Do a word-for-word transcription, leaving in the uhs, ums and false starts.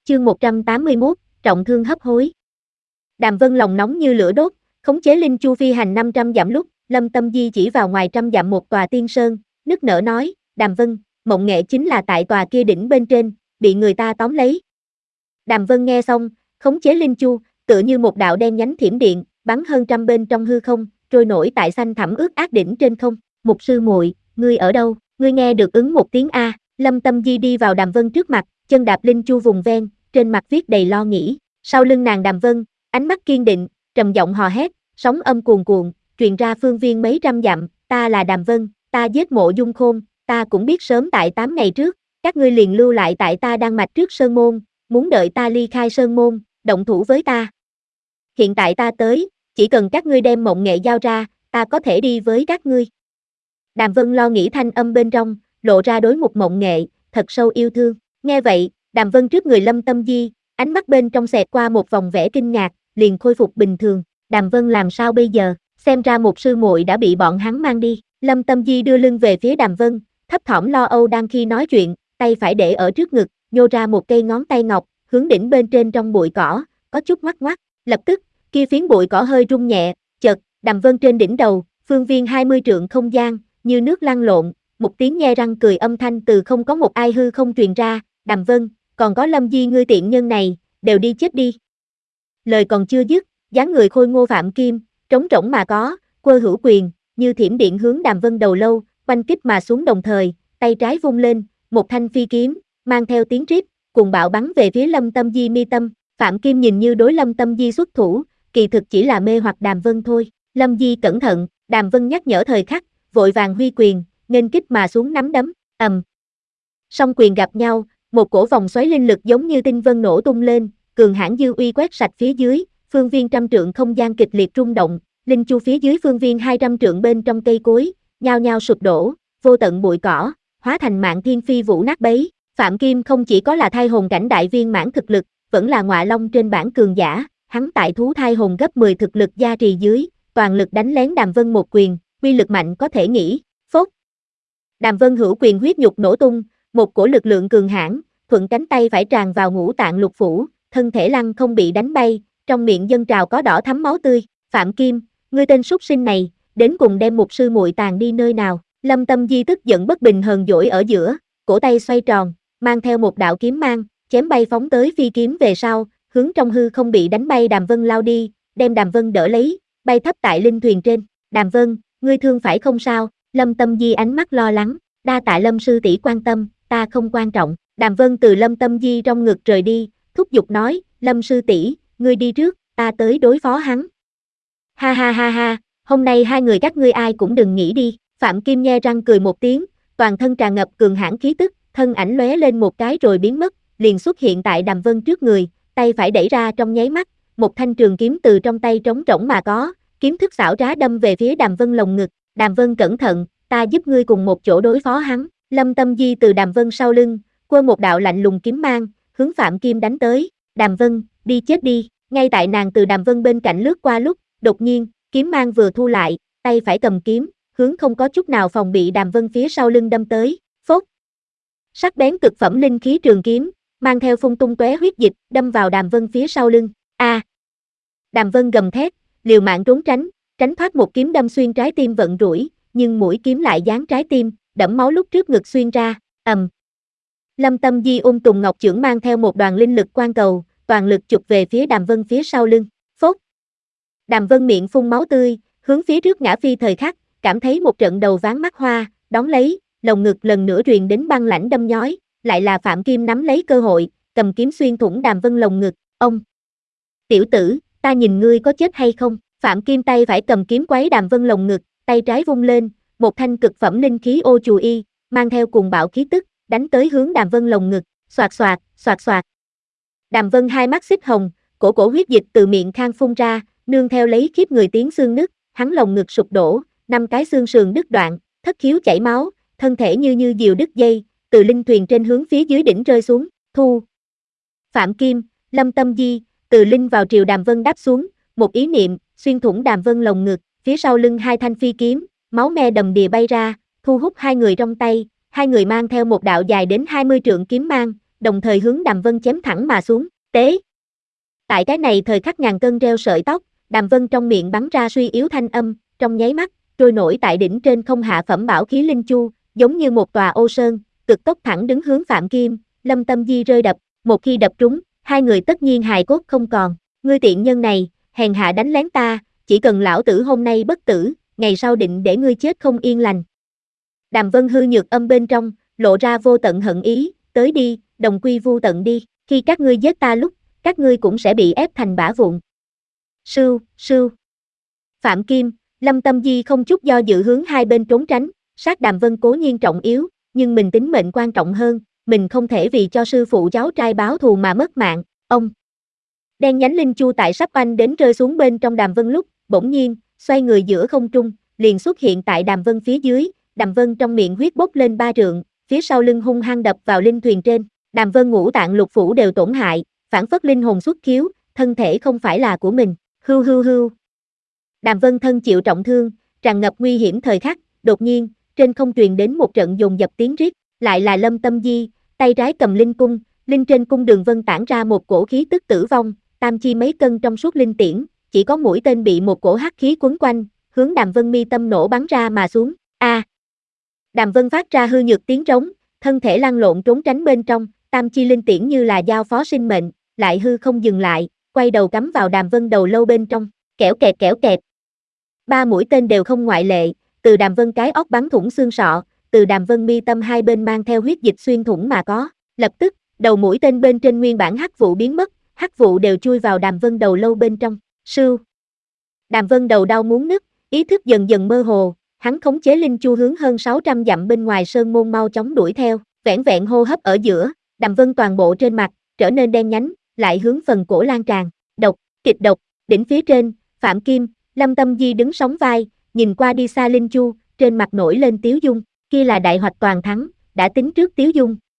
Chương một trăm tám mươi mốt, trọng thương hấp hối. Đàm Vân lòng nóng như lửa đốt, khống chế Linh Chu phi hành năm trăm dặm lúc, Lâm Tâm Di chỉ vào ngoài trăm dặm một tòa tiên sơn, nức nở nói, Đàm Vân, Mộng Nghệ chính là tại tòa kia đỉnh bên trên, bị người ta tóm lấy. Đàm Vân nghe xong, khống chế Linh Chu, tựa như một đạo đen nhánh thiểm điện, bắn hơn trăm bên trong hư không, trôi nổi tại xanh thẳm ướt át đỉnh trên không. Mục sư muội, ngươi ở đâu? Ngươi nghe được ứng một tiếng a. Lâm Tâm Di đi vào Đàm Vân trước mặt, chân đạp Linh Chu vùng ven, trên mặt viết đầy lo nghĩ. Sau lưng nàng Đàm Vân, ánh mắt kiên định, trầm giọng hò hét, sóng âm cuồn cuộn, truyền ra phương viên mấy trăm dặm, ta là Đàm Vân, ta giết Mộ Dung Khôn, ta cũng biết sớm tại tám ngày trước, các ngươi liền lưu lại tại ta Đan Mạch trước sơn môn, muốn đợi ta ly khai sơn môn, động thủ với ta. Hiện tại ta tới, chỉ cần các ngươi đem Mộng Nghệ giao ra, ta có thể đi với các ngươi. Đàm Vân lo nghĩ thanh âm bên trong, lộ ra đối Mục Mộng Nghệ, thật sâu yêu thương. Nghe vậy, Đàm Vân trước người Lâm Tâm Di, ánh mắt bên trong xẹt qua một vòng vẻ kinh ngạc, liền khôi phục bình thường. Đàm Vân làm sao bây giờ? Xem ra một sư muội đã bị bọn hắn mang đi. Lâm Tâm Di đưa lưng về phía Đàm Vân, thấp thỏm lo âu đang khi nói chuyện, tay phải để ở trước ngực, nhô ra một cây ngón tay ngọc, hướng đỉnh bên trên trong bụi cỏ, có chút ngoắc ngoắc. Lập tức, kia phiến bụi cỏ hơi rung nhẹ, chợt, Đàm Vân trên đỉnh đầu, phương viên hai mươi trượng không gian, như nước lăn lộn, một tiếng nhe răng cười âm thanh từ không có một ai hư không truyền ra, Đàm Vân, còn có Lâm Di ngươi tiện nhân này, đều đi chết đi. Lời còn chưa dứt, dáng người khôi ngô Phạm Kim, trống rỗng mà có, quơ hữu quyền, như thiểm điện hướng Đàm Vân đầu lâu, quanh kích mà xuống đồng thời, tay trái vung lên, một thanh phi kiếm, mang theo tiếng rít, cùng bạo bắn về phía Lâm Tâm Di mi tâm. Phạm Kim nhìn như đối Lâm Tâm Di xuất thủ, kỳ thực chỉ là mê hoặc Đàm Vân thôi. Lâm Di cẩn thận, Đàm Vân nhắc nhở thời khắc, vội vàng huy quyền, nghênh kích mà xuống nắm đấm, ầm. Song quyền gặp nhau, một cổ vòng xoáy linh lực giống như tinh vân nổ tung lên, cường hãn dư uy quét sạch phía dưới, phương viên trăm trượng không gian kịch liệt rung động, Linh Chu phía dưới phương viên hai trăm trượng bên trong cây cối, nhao nhao sụp đổ, vô tận bụi cỏ, hóa thành mạng thiên phi vũ nát bấy. Phạm Kim không chỉ có là thai hồn cảnh đại viên mãn thực lực, vẫn là ngọa long trên bảng cường giả, hắn tại thú thai hồn gấp mười thực lực gia trì dưới, toàn lực đánh lén Đàm Vân một quyền, uy lực mạnh có thể nghĩ, phốt. Đàm Vân hữu quyền huyết nhục nổ tung, một cổ lực lượng cường hãn, thuận cánh tay phải tràn vào ngũ tạng lục phủ, thân thể lăng không bị đánh bay, trong miệng dâng trào có đỏ thắm máu tươi. Phạm Kim, ngươi tên súc sinh này, đến cùng đem một sư muội tàn đi nơi nào? Lâm Tâm Di tức giận bất bình hờn dỗi ở giữa, cổ tay xoay tròn, mang theo một đạo kiếm mang, chém bay phóng tới phi kiếm về sau, hướng trong hư không bị đánh bay Đàm Vân lao đi, đem Đàm Vân đỡ lấy, bay thấp tại linh thuyền trên. Đàm Vân, ngươi thương phải không sao? Lâm Tâm Di ánh mắt lo lắng, đa tạ Lâm sư tỷ quan tâm, ta không quan trọng. Đàm Vân từ Lâm Tâm Di trong ngực rời đi, thúc giục nói, Lâm sư tỷ, ngươi đi trước, ta tới đối phó hắn. Ha ha ha ha, hôm nay hai người các ngươi ai cũng đừng nghĩ đi. Phạm Kim nhe răng cười một tiếng, toàn thân tràn ngập cường hãn khí tức, thân ảnh lóe lên một cái rồi biến mất, liền xuất hiện tại Đàm Vân trước người, tay phải đẩy ra trong nháy mắt, một thanh trường kiếm từ trong tay trống rỗng mà có, kiếm thức xảo trá đâm về phía Đàm Vân lồng ngực. Đàm Vân cẩn thận, ta giúp ngươi cùng một chỗ đối phó hắn. Lâm Tâm Di từ Đàm Vân sau lưng, quơ một đạo lạnh lùng kiếm mang, hướng Phạm Kim đánh tới. Đàm Vân, đi chết đi. Ngay tại nàng từ Đàm Vân bên cạnh lướt qua lúc, đột nhiên, kiếm mang vừa thu lại, tay phải cầm kiếm, hướng không có chút nào phòng bị Đàm Vân phía sau lưng đâm tới. Phốt. Sắc bén cực phẩm linh khí trường kiếm, mang theo phun tung tóe huyết dịch, đâm vào Đàm Vân phía sau lưng. A. À. Đàm Vân gầm thét, liều mạng trốn tránh, tránh thoát một kiếm đâm xuyên trái tim vận rủi, nhưng mũi kiếm lại dán trái tim, đẫm máu lúc trước ngực xuyên ra. Ầm. Lâm Tâm Di ung tùng ngọc chưởng mang theo một đoàn linh lực quan cầu, toàn lực chụp về phía Đàm Vân phía sau lưng. Phốt. Đàm Vân miệng phun máu tươi, hướng phía trước ngã phi thời khắc, cảm thấy một trận đầu ván mắt hoa, đón lấy, lồng ngực lần nữa truyền đến băng lãnh đâm nhói, lại là Phạm Kim nắm lấy cơ hội, cầm kiếm xuyên thủng Đàm Vân lồng ngực. Ông. Tiểu tử, ta nhìn ngươi có chết hay không? Phạm Kim tay phải cầm kiếm quấy Đàm Vân lồng ngực, tay trái vung lên, một thanh cực phẩm linh khí ô chù y, mang theo cùng bạo khí tức, đánh tới hướng Đàm Vân lồng ngực, xoạt xoạt, xoạt xoạt. Đàm Vân hai mắt xích hồng, cổ cổ huyết dịch từ miệng khang phun ra, nương theo lấy khiếp người tiếng xương nứt, hắn lồng ngực sụp đổ, năm cái xương sườn đứt đoạn, thất khiếu chảy máu, thân thể như như diều đứt dây, từ linh thuyền trên hướng phía dưới đỉnh rơi xuống. Thu. Phạm Kim, Lâm Tâm Di, từ linh vào triều Đàm Vân đáp xuống, một ý niệm, xuyên thủng Đàm Vân lồng ngực, phía sau lưng hai thanh phi kiếm, máu me đầm đìa bay ra, thu hút hai người trong tay, hai người mang theo một đạo dài đến hai mươi trượng kiếm mang, đồng thời hướng Đàm Vân chém thẳng mà xuống, tế. Tại cái này thời khắc ngàn cân treo sợi tóc, Đàm Vân trong miệng bắn ra suy yếu thanh âm, trong nháy mắt, trôi nổi tại đỉnh trên không hạ phẩm bảo khí linh chu, giống như một tòa ô sơn, cực tốc thẳng đứng hướng Phạm Kim, Lâm Tâm Di rơi đập, một khi đập trúng, hai người tất nhiên hài cốt không còn, ngươi tiện nhân này, hèn hạ đánh lén ta, chỉ cần lão tử hôm nay bất tử, ngày sau định để ngươi chết không yên lành. Đàm Vân hư nhược âm bên trong, lộ ra vô tận hận ý, tới đi, đồng quy vu tận đi, khi các ngươi giết ta lúc, các ngươi cũng sẽ bị ép thành bã vụn. Sưu, sưu. Phạm Kim, Lâm Tâm Di không chút do dự hướng hai bên trốn tránh, sát Đàm Vân cố nhiên trọng yếu, nhưng mình tính mệnh quan trọng hơn, mình không thể vì cho sư phụ cháu trai báo thù mà mất mạng, ông. Đen nhánh linh chu tại sắp oanh đến rơi xuống bên trong Đàm Vân lúc, bỗng nhiên, xoay người giữa không trung, liền xuất hiện tại Đàm Vân phía dưới, Đàm Vân trong miệng huyết bốc lên ba trượng, phía sau lưng hung hăng đập vào linh thuyền trên, Đàm Vân ngũ tạng lục phủ đều tổn hại, phản phất linh hồn xuất khiếu, thân thể không phải là của mình, hưu hưu hưu. Đàm Vân thân chịu trọng thương, tràn ngập nguy hiểm thời khắc, đột nhiên, trên không truyền đến một trận dồn dập tiếng rít, lại là Lâm Tâm Di, tay trái cầm linh cung, linh trên cung đường vân tản ra một cổ khí tức tử vong, tam chi mấy cân trong suốt linh tiễn, chỉ có mũi tên bị một cổ hắc khí quấn quanh, hướng Đàm Vân mi tâm nổ bắn ra mà xuống. A! À. Đàm Vân phát ra hư nhược tiếng trống, thân thể lăn lộn trốn tránh bên trong, tam chi linh tiễn như là giao phó sinh mệnh, lại hư không dừng lại, quay đầu cắm vào Đàm Vân đầu lâu bên trong, kẽo kẹt kẽo kẹt. Ba mũi tên đều không ngoại lệ, từ Đàm Vân cái óc bắn thủng xương sọ, từ Đàm Vân mi tâm hai bên mang theo huyết dịch xuyên thủng mà có, lập tức, đầu mũi tên bên trên nguyên bản hắc vụ biến mất, hắc vụ đều chui vào Đàm Vân đầu lâu bên trong, sưu. Đàm Vân đầu đau muốn nứt, ý thức dần dần mơ hồ, hắn khống chế linh chu hướng hơn sáu trăm dặm bên ngoài sơn môn mau chóng đuổi theo, vẻn vẹn hô hấp ở giữa, Đàm Vân toàn bộ trên mặt, trở nên đen nhánh, lại hướng phần cổ lan tràn, độc, kịch độc, đỉnh phía trên, Phạm Kim, Lâm Tâm Di đứng sóng vai, nhìn qua đi xa linh chu, trên mặt nổi lên tiếu dung, kia là đại hoạch toàn thắng, đã tính trước tiếu dung,